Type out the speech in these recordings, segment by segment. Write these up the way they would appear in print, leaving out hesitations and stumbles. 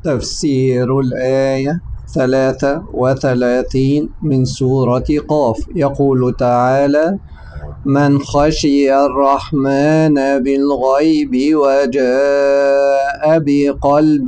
تفسير الآية 33 من سورة قاف. يقول تعالى: من خشي الرحمن بالغيب وجاء بقلب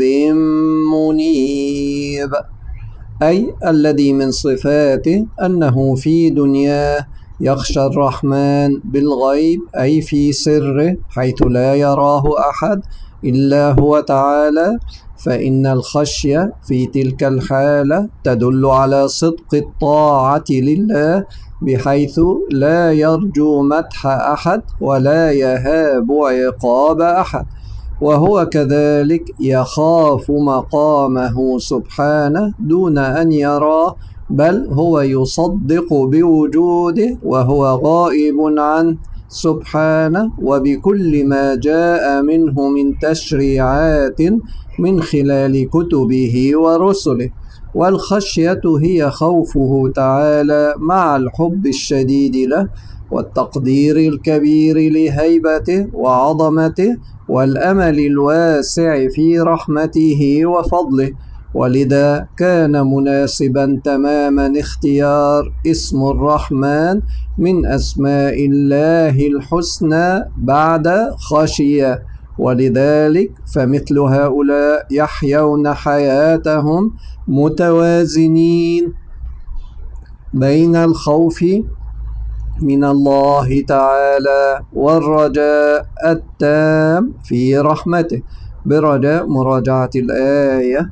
منيب، أي الذي من صفاته أنه في دنياه يخشى الرحمن بالغيب، أي في سره حيث لا يراه أحد إلا هو تعالى. فإن الخشية في تلك الحالة تدل على صدق الطاعة لله، بحيث لا يرجو مدح أحد ولا يهاب عقاب أحد، وهو كذلك يخاف مقامه سبحانه دون أن يراه، بل هو يصدق بوجوده وهو غائب عنه سبحانه وبكل ما جاء منه من تشريعات من خلال كتبه ورسله. والخشية هي خوفه تعالى مع الحب الشديد له والتقدير الكبير لهيبته وعظمته والأمل الواسع في رحمته وفضله. ولذا كان مناسبا تماما اختيار اسم الرحمن من أسماء الله الحسنى بعد خشية. ولذلك فمثل هؤلاء يحيون حياتهم متوازنين بين الخوف من الله تعالى والرجاء التام في رحمته، برجاء مراجعة الآية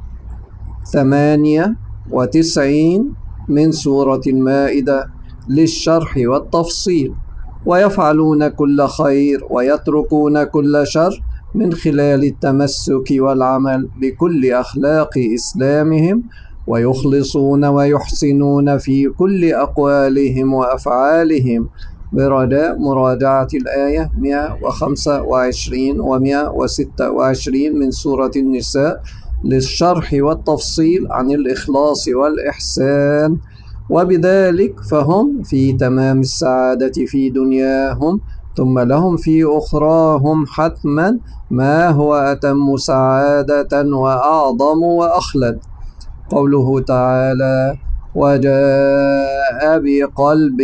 98 من سورة المائدة للشرح والتفصيل. ويفعلون كل خير ويتركون كل شر من خلال التمسك والعمل بكل أخلاق إسلامهم، ويخلصون ويحسنون في كل أقوالهم وأفعالهم، برجاء مراجعة الآية 125 و 126 من سورة النساء للشرح والتفصيل عن الإخلاص والإحسان. وبذلك فهم في تمام السعادة في دنياهم، ثم لهم في أخراهم حتما ما هو أتم سعادة وأعظم وأخلد. قوله تعالى: وجاء بقلب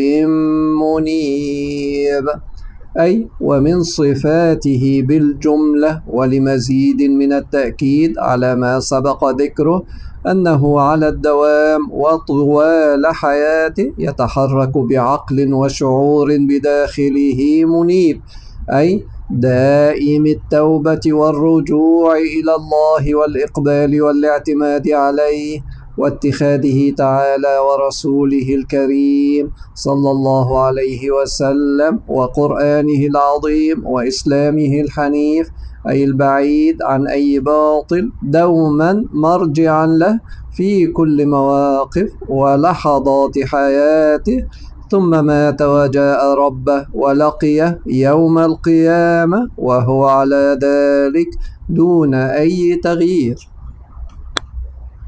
منيب، أي ومن صفاته بالجملة، ولمزيد من التأكيد على ما سبق ذكره أنه على الدوام وطوال حياته يتحرك بعقل وشعور بداخله منيب، أي دائم التوبة والرجوع إلى الله والإقبال والاعتماد عليه، واتخاذه تعالى ورسوله الكريم صلى الله عليه وسلم وقرآنه العظيم وإسلامه الحنيف، أي البعيد عن أي باطل، دوما مرجعا له في كل مواقف ولحظات حياته، ثم مات وجاء ربه ولقيه يوم القيامة وهو على ذلك دون أي تغيير.